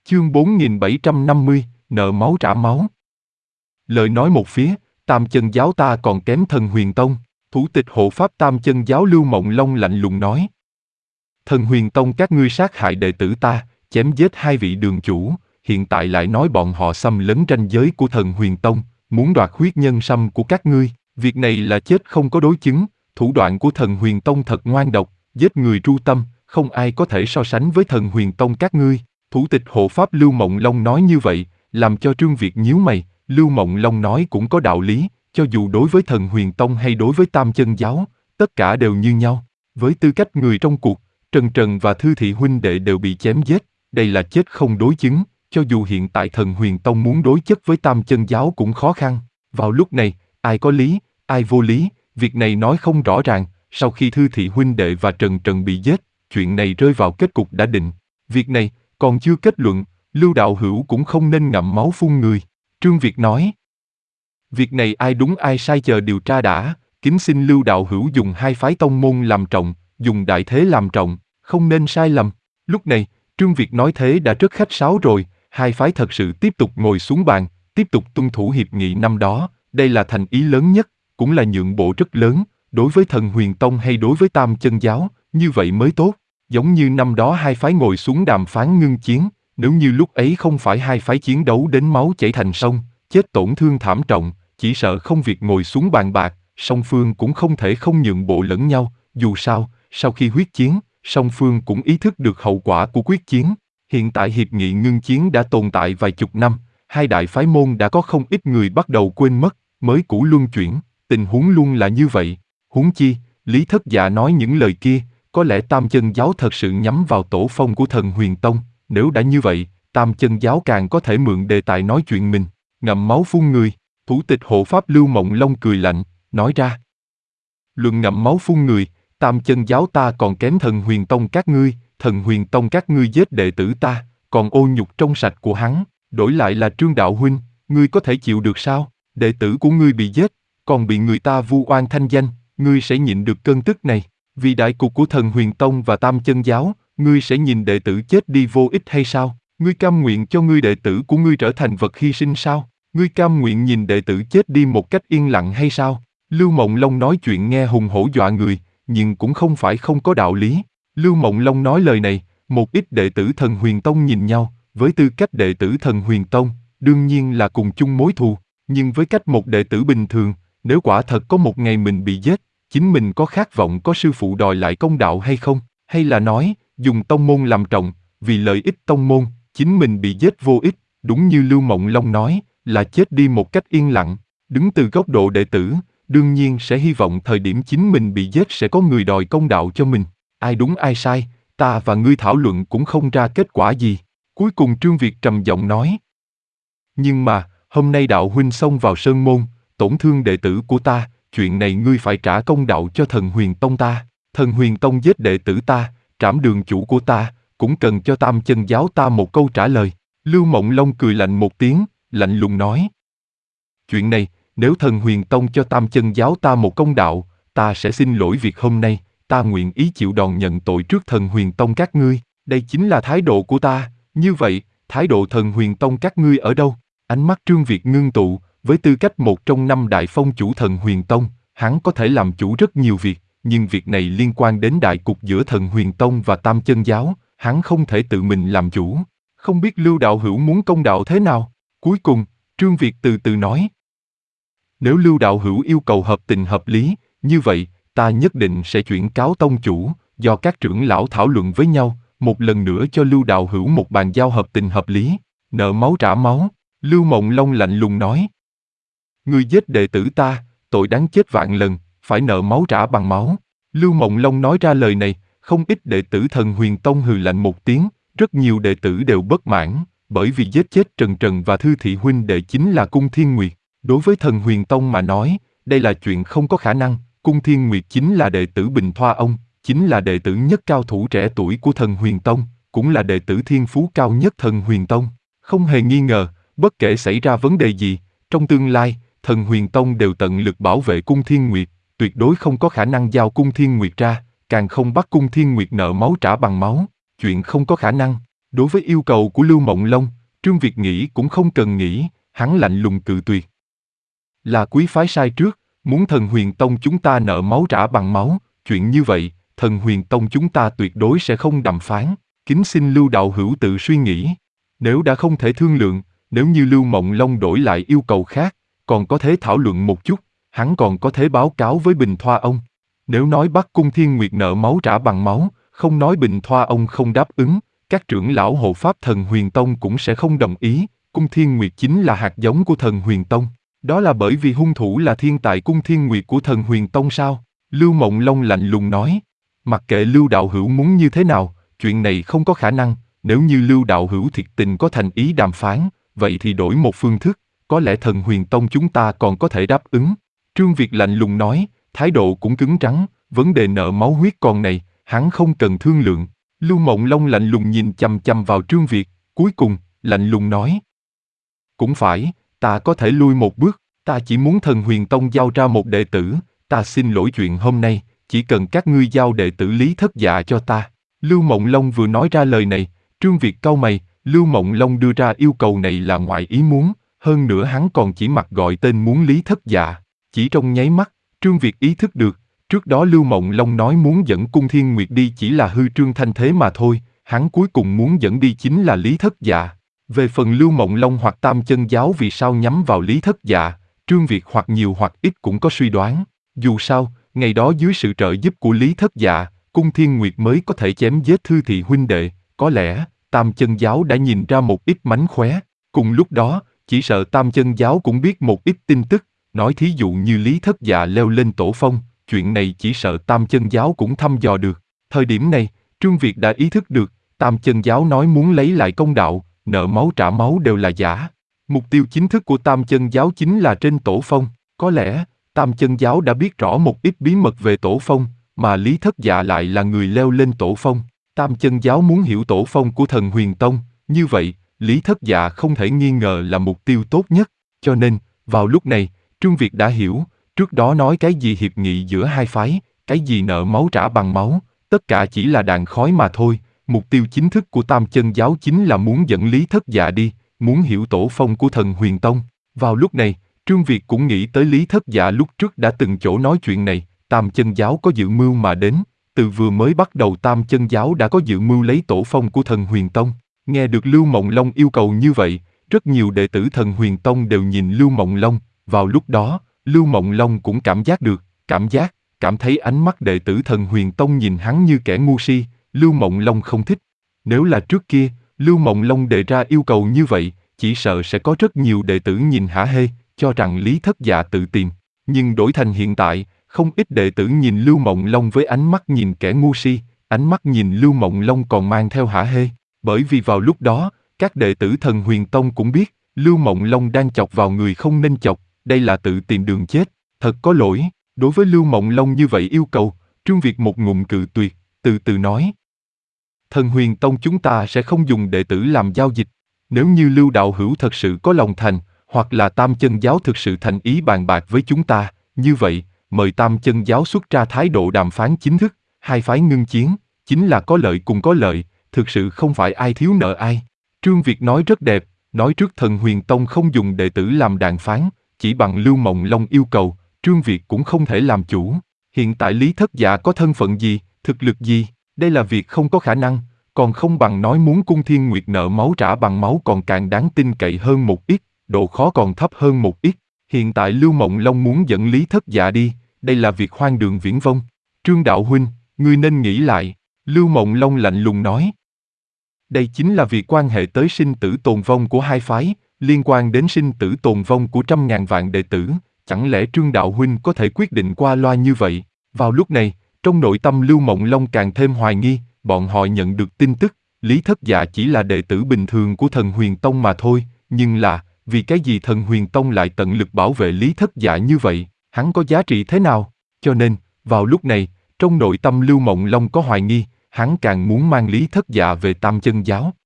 Chương 4750, nợ máu trả máu. Lời nói một phía, Tam Chân Giáo ta còn kém Thần Huyền Tông. Thủ tịch hộ pháp Tam Chân Giáo Lưu Mộng Long lạnh lùng nói. Thần Huyền Tông các ngươi sát hại đệ tử ta, chém giết 2 vị đường chủ, hiện tại lại nói bọn họ xâm lấn ranh giới của Thần Huyền Tông, muốn đoạt huyết nhân sâm của các ngươi. Việc này là chết không có đối chứng, thủ đoạn của Thần Huyền Tông thật ngoan độc, giết người tru tâm, không ai có thể so sánh với Thần Huyền Tông các ngươi. Thủ tịch hộ pháp Lưu Mộng Long nói như vậy, làm cho Trương Việt nhíu mày. Lưu Mộng Long nói cũng có đạo lý, cho dù đối với Thần Huyền Tông hay đối với Tam Chân Giáo, tất cả đều như nhau. Với tư cách người trong cuộc, Trần Trần và Thư Thị huynh đệ đều bị chém giết, đây là chết không đối chứng, cho dù hiện tại Thần Huyền Tông muốn đối chất với Tam Chân Giáo cũng khó khăn. Vào lúc này, ai có lý, ai vô lý, việc này nói không rõ ràng. Sau khi Thư Thị huynh đệ và Trần Trần bị giết, chuyện này rơi vào kết cục đã định. Việc này còn chưa kết luận, Lưu đạo hữu cũng không nên ngậm máu phun người. Trương Việt nói. Việc này ai đúng ai sai chờ điều tra đã, kính xin Lưu đạo hữu dùng 2 phái tông môn làm trọng, dùng đại thế làm trọng, không nên sai lầm. Lúc này, Trương Việt nói thế đã rất khách sáo rồi, 2 phái thật sự tiếp tục ngồi xuống bàn, tiếp tục tuân thủ hiệp nghị năm đó, đây là thành ý lớn nhất, cũng là nhượng bộ rất lớn, đối với Thần Huyền Tông hay đối với Tam Chân Giáo, như vậy mới tốt. Giống như năm đó 2 phái ngồi xuống đàm phán ngưng chiến, nếu như lúc ấy không phải 2 phái chiến đấu đến máu chảy thành sông, chết tổn thương thảm trọng, chỉ sợ không việc ngồi xuống bàn bạc, song phương cũng không thể không nhượng bộ lẫn nhau, dù sao, sau khi huyết chiến, song phương cũng ý thức được hậu quả của quyết chiến. Hiện tại hiệp nghị ngưng chiến đã tồn tại vài chục năm, 2 đại phái môn đã có không ít người bắt đầu quên mất, mới cũ luân chuyển, tình huống luôn là như vậy. Huống chi, Lý Thất Dạ nói những lời kia, có lẽ Tam Chân Giáo thật sự nhắm vào tổ phong của Thần Huyền Tông, nếu đã như vậy, Tam Chân Giáo càng có thể mượn đề tài nói chuyện mình, ngậm máu phun người. Thủ tịch hộ pháp Lưu Mộng Long cười lạnh, nói ra. Luận ngậm máu phun người, Tam Chân Giáo ta còn kém Thần Huyền Tông các ngươi, Thần Huyền Tông các ngươi giết đệ tử ta, còn ô nhục trong sạch của hắn, đổi lại là Trương đạo huynh, ngươi có thể chịu được sao? Đệ tử của ngươi bị giết, còn bị người ta vu oan thanh danh, ngươi sẽ nhịn được cơn tức này? Vì đại cục của Thần Huyền Tông và Tam Chân Giáo, ngươi sẽ nhìn đệ tử chết đi vô ích hay sao? Ngươi cam nguyện cho ngươi đệ tử của ngươi trở thành vật hy sinh sao? Ngươi cam nguyện nhìn đệ tử chết đi một cách yên lặng hay sao? Lưu Mộng Long nói chuyện nghe hùng hổ dọa người, nhưng cũng không phải không có đạo lý. Lưu Mộng Long nói lời này, một ít đệ tử Thần Huyền Tông nhìn nhau, với tư cách đệ tử Thần Huyền Tông, đương nhiên là cùng chung mối thù, nhưng với cách một đệ tử bình thường, nếu quả thật có một ngày mình bị giết, chính mình có khát vọng có sư phụ đòi lại công đạo hay không? Hay là nói, dùng tông môn làm trọng, vì lợi ích tông môn, chính mình bị giết vô ích, đúng như Lưu Mộng Long nói, là chết đi một cách yên lặng. Đứng từ góc độ đệ tử, đương nhiên sẽ hy vọng thời điểm chính mình bị giết sẽ có người đòi công đạo cho mình. Ai đúng ai sai, ta và ngươi thảo luận cũng không ra kết quả gì. Cuối cùng Trương Việt trầm giọng nói. Nhưng mà, hôm nay đạo huynh xông vào sơn môn, tổn thương đệ tử của ta, chuyện này ngươi phải trả công đạo cho Thần Huyền Tông ta. Thần Huyền Tông giết đệ tử ta, trảm đường chủ của ta, cũng cần cho Tam Chân Giáo ta một câu trả lời. Lưu Mộng Long cười lạnh một tiếng, lạnh lùng nói. Chuyện này, nếu Thần Huyền Tông cho Tam Chân Giáo ta một công đạo, ta sẽ xin lỗi việc hôm nay, ta nguyện ý chịu đòn nhận tội trước Thần Huyền Tông các ngươi. Đây chính là thái độ của ta, như vậy, thái độ Thần Huyền Tông các ngươi ở đâu? Ánh mắt Trương Việt ngưng tụ, với tư cách một trong 5 đại phong chủ Thần Huyền Tông, hắn có thể làm chủ rất nhiều việc, nhưng việc này liên quan đến đại cục giữa Thần Huyền Tông và Tam Chân Giáo, hắn không thể tự mình làm chủ. Không biết Lưu đạo hữu muốn công đạo thế nào? Cuối cùng, Trương Việt từ từ nói. Nếu Lưu đạo hữu yêu cầu hợp tình hợp lý, như vậy, ta nhất định sẽ chuyển cáo tông chủ, do các trưởng lão thảo luận với nhau, một lần nữa cho Lưu đạo hữu một bàn giao hợp tình hợp lý. Nợ máu trả máu, Lưu Mộng Long lạnh lùng nói. Ngươi giết đệ tử ta, tội đáng chết vạn lần, phải nợ máu trả bằng máu. Lưu Mộng Long nói ra lời này, không ít đệ tử Thần Huyền Tông hừ lạnh một tiếng, rất nhiều đệ tử đều bất mãn, bởi vì giết chết Trần Trần và Thư Thị huynh đệ chính là Cung Thiên Nguyệt. Đối với Thần Huyền Tông mà nói, đây là chuyện không có khả năng, Cung Thiên Nguyệt chính là đệ tử Bình Thoa Ông, chính là đệ tử nhất cao thủ trẻ tuổi của Thần Huyền Tông, cũng là đệ tử thiên phú cao nhất Thần Huyền Tông. Không hề nghi ngờ, bất kể xảy ra vấn đề gì, trong tương lai, Thần Huyền Tông đều tận lực bảo vệ Cung Thiên Nguyệt, tuyệt đối không có khả năng giao Cung Thiên Nguyệt ra, càng không bắt Cung Thiên Nguyệt nợ máu trả bằng máu, chuyện không có khả năng. Đối với yêu cầu của Lưu Mộng Long, Trương Việt nghĩ cũng không cần nghĩ, hắn lạnh lùng cự tuyệt. Là quý phái sai trước, muốn Thần Huyền Tông chúng ta nợ máu trả bằng máu, chuyện như vậy, Thần Huyền Tông chúng ta tuyệt đối sẽ không đàm phán, kính xin Lưu đạo hữu tự suy nghĩ. Nếu đã không thể thương lượng, nếu như Lưu Mộng Long đổi lại yêu cầu khác, còn có thể thảo luận một chút, hắn còn có thể báo cáo với Bình Thoa ông. Nếu nói Bắc Cung Thiên Nguyệt nợ máu trả bằng máu, không nói Bình Thoa ông không đáp ứng, các trưởng lão hộ pháp Thần Huyền Tông cũng sẽ không đồng ý. Cung Thiên Nguyệt chính là hạt giống của Thần Huyền Tông. Đó là bởi vì hung thủ là thiên tài Cung Thiên Nguyệt của Thần Huyền Tông sao? Lưu Mộng Long lạnh lùng nói. Mặc kệ Lưu đạo hữu muốn như thế nào, chuyện này không có khả năng. Nếu như Lưu đạo hữu thiệt tình có thành ý đàm phán, vậy thì đổi một phương thức, có lẽ Thần Huyền Tông chúng ta còn có thể đáp ứng. Trương Việt lạnh lùng nói, thái độ cũng cứng rắn, vấn đề nợ máu huyết con này, hắn không cần thương lượng. Lưu Mộng Long lạnh lùng nhìn chằm chằm vào Trương Việt, cuối cùng, lạnh lùng nói. Cũng phải, ta có thể lui một bước, ta chỉ muốn Thần Huyền Tông giao ra một đệ tử, ta xin lỗi chuyện hôm nay, chỉ cần các ngươi giao đệ tử Lý Thất Dạ cho ta. Lưu Mộng Long vừa nói ra lời này, Trương Việt cau mày, Lưu Mộng Long đưa ra yêu cầu này là ngoài ý muốn, hơn nữa hắn còn chỉ mặc gọi tên muốn Lý Thất Dạ. Chỉ trong nháy mắt, Trương Việt ý thức được, trước đó Lưu Mộng Long nói muốn dẫn Cung Thiên Nguyệt đi chỉ là hư trương thanh thế mà thôi, hắn cuối cùng muốn dẫn đi chính là Lý Thất Dạ. Về phần Lưu Mộng Long hoặc Tam Chân Giáo vì sao nhắm vào Lý Thất Dạ, Trương Việt hoặc nhiều hoặc ít cũng có suy đoán. Dù sao, ngày đó dưới sự trợ giúp của Lý Thất Dạ, Cung Thiên Nguyệt mới có thể chém giết Thư Thị huynh đệ, có lẽ Tam Chân Giáo đã nhìn ra một ít mánh khóe. Cùng lúc đó, chỉ sợ Tam Chân Giáo cũng biết một ít tin tức, nói thí dụ như Lý Thất Dạ leo lên tổ phong, chuyện này chỉ sợ Tam Chân Giáo cũng thăm dò được. Thời điểm này, Trương Việt đã ý thức được, Tam Chân Giáo nói muốn lấy lại công đạo, nợ máu trả máu đều là giả. Mục tiêu chính thức của Tam Chân Giáo chính là trên tổ phong, có lẽ Tam Chân Giáo đã biết rõ một ít bí mật về tổ phong, mà Lý Thất Dạ lại là người leo lên tổ phong. Tam Chân Giáo muốn hiểu tổ phong của Thần Huyền Tông, như vậy, Lý Thất Dạ không thể nghi ngờ là mục tiêu tốt nhất. Cho nên, vào lúc này, Trương Việt đã hiểu, trước đó nói cái gì hiệp nghị giữa hai phái, cái gì nợ máu trả bằng máu, tất cả chỉ là đạn khói mà thôi. Mục tiêu chính thức của Tam Chân Giáo chính là muốn dẫn Lý Thất Dạ đi, muốn hiểu tổ phong của Thần Huyền Tông. Vào lúc này, Trương Việt cũng nghĩ tới Lý Thất Dạ lúc trước đã từng chỗ nói chuyện này, Tam Chân Giáo có dự mưu mà đến, từ vừa mới bắt đầu Tam Chân Giáo đã có dự mưu lấy tổ phong của Thần Huyền Tông. Nghe được Lưu Mộng Long yêu cầu như vậy, rất nhiều đệ tử Thần Huyền Tông đều nhìn Lưu Mộng Long, vào lúc đó, Lưu Mộng Long cũng cảm giác được, cảm thấy ánh mắt đệ tử Thần Huyền Tông nhìn hắn như kẻ ngu si, Lưu Mộng Long không thích. Nếu là trước kia, Lưu Mộng Long đề ra yêu cầu như vậy, chỉ sợ sẽ có rất nhiều đệ tử nhìn hả hê, cho rằng Lý Thất Dạ tự tìm. Nhưng đổi thành hiện tại, không ít đệ tử nhìn Lưu Mộng Long với ánh mắt nhìn kẻ ngu si, ánh mắt nhìn Lưu Mộng Long còn mang theo hả hê. Bởi vì vào lúc đó, các đệ tử Thần Huyền Tông cũng biết, Lưu Mộng Long đang chọc vào người không nên chọc, đây là tự tìm đường chết, thật có lỗi. Đối với Lưu Mộng Long như vậy yêu cầu, Trương Việt một ngụm cự tuyệt, từ từ nói. Thần Huyền Tông chúng ta sẽ không dùng đệ tử làm giao dịch. Nếu như Lưu đạo hữu thật sự có lòng thành, hoặc là Tam Chân Giáo thực sự thành ý bàn bạc với chúng ta, như vậy, mời Tam Chân Giáo xuất ra thái độ đàm phán chính thức, hai phái ngưng chiến, chính là có lợi cùng có lợi, thực sự không phải ai thiếu nợ ai. Trương Việt nói rất đẹp, nói trước Thần Huyền Tông không dùng đệ tử làm đàm phán, chỉ bằng Lưu Mộng Long yêu cầu, Trương Việt cũng không thể làm chủ. Hiện tại Lý Thất Dạ có thân phận gì, thực lực gì, đây là việc không có khả năng, còn không bằng nói muốn Cung Thiên Nguyệt nợ máu trả bằng máu còn càng đáng tin cậy hơn một ít, độ khó còn thấp hơn một ít. Hiện tại Lưu Mộng Long muốn dẫn Lý Thất Dạ đi, đây là việc hoang đường viển vông. Trương đạo huynh, ngươi nên nghĩ lại, Lưu Mộng Long lạnh lùng nói. Đây chính là việc quan hệ tới sinh tử tồn vong của hai phái, liên quan đến sinh tử tồn vong của trăm ngàn vạn đệ tử, chẳng lẽ Trương đạo huynh có thể quyết định qua loa như vậy? Vào lúc này, trong nội tâm Lưu Mộng Long càng thêm hoài nghi, bọn họ nhận được tin tức, Lý Thất Dạ chỉ là đệ tử bình thường của Thần Huyền Tông mà thôi, nhưng là, vì cái gì Thần Huyền Tông lại tận lực bảo vệ Lý Thất Dạ như vậy, hắn có giá trị thế nào? Cho nên, vào lúc này, trong nội tâm Lưu Mộng Long có hoài nghi, hắn càng muốn mang Lý Thất Dạ về Tam Chân Giáo.